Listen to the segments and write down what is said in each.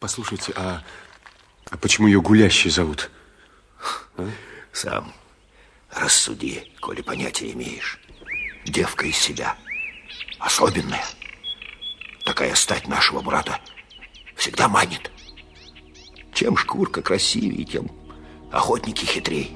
Послушайте, а почему ее гулящей зовут? А? Сам рассуди, коли понятия имеешь. Девка из себя. Особенная. Такая стать нашего брата всегда манит. Чем шкурка красивее, тем охотники хитрей.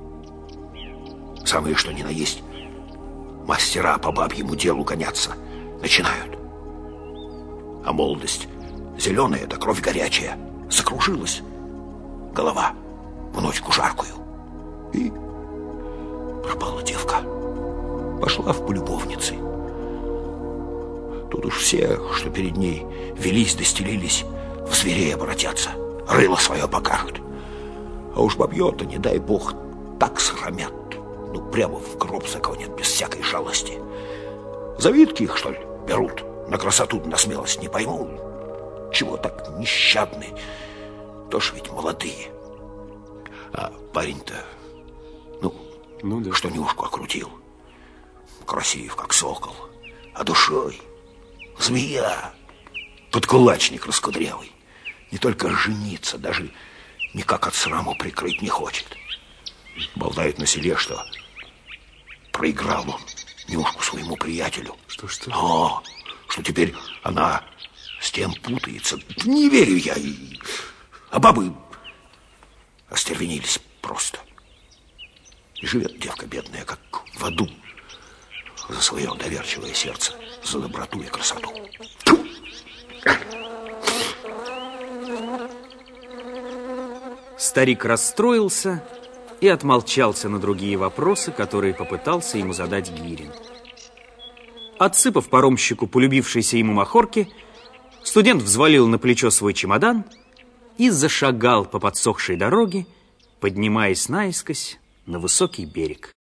Самые что ни на есть мастера по бабьему делу гоняться начинают. А молодость зеленая, да кровь горячая. Закружилась голова в ночку жаркую. И пропала девка. Пошла в полюбовницы. Тут уж все, что перед ней велись, достелились, в зверей обратятся, рыло свое покажут. А уж бабье-то, не дай бог, так срамят, ну прямо в гроб загонят без всякой жалости. Завидки их, что ли, берут на красоту, на смелость, не пойму. Чего так нещадны? Тоже ведь молодые. А парень-то, ну да, что нюшку окрутил. Красив, как сокол, а душой змея, подкулачник раскудрявый. Не только жениться, даже никак от сраму прикрыть не хочет. Болтает на селе, что проиграл он нюшку своему приятелю. Что? Что теперь она с тем путается. Не верю я. А бабы остервенились просто. И живет девка бедная, как в аду, за свое доверчивое сердце, за доброту и красоту. Старик расстроился и отмолчался на другие вопросы, которые попытался ему задать Гирин. Отсыпав паромщику полюбившейся ему махорки, студент взвалил на плечо свой чемодан и зашагал по подсохшей дороге, поднимаясь наискось на высокий берег.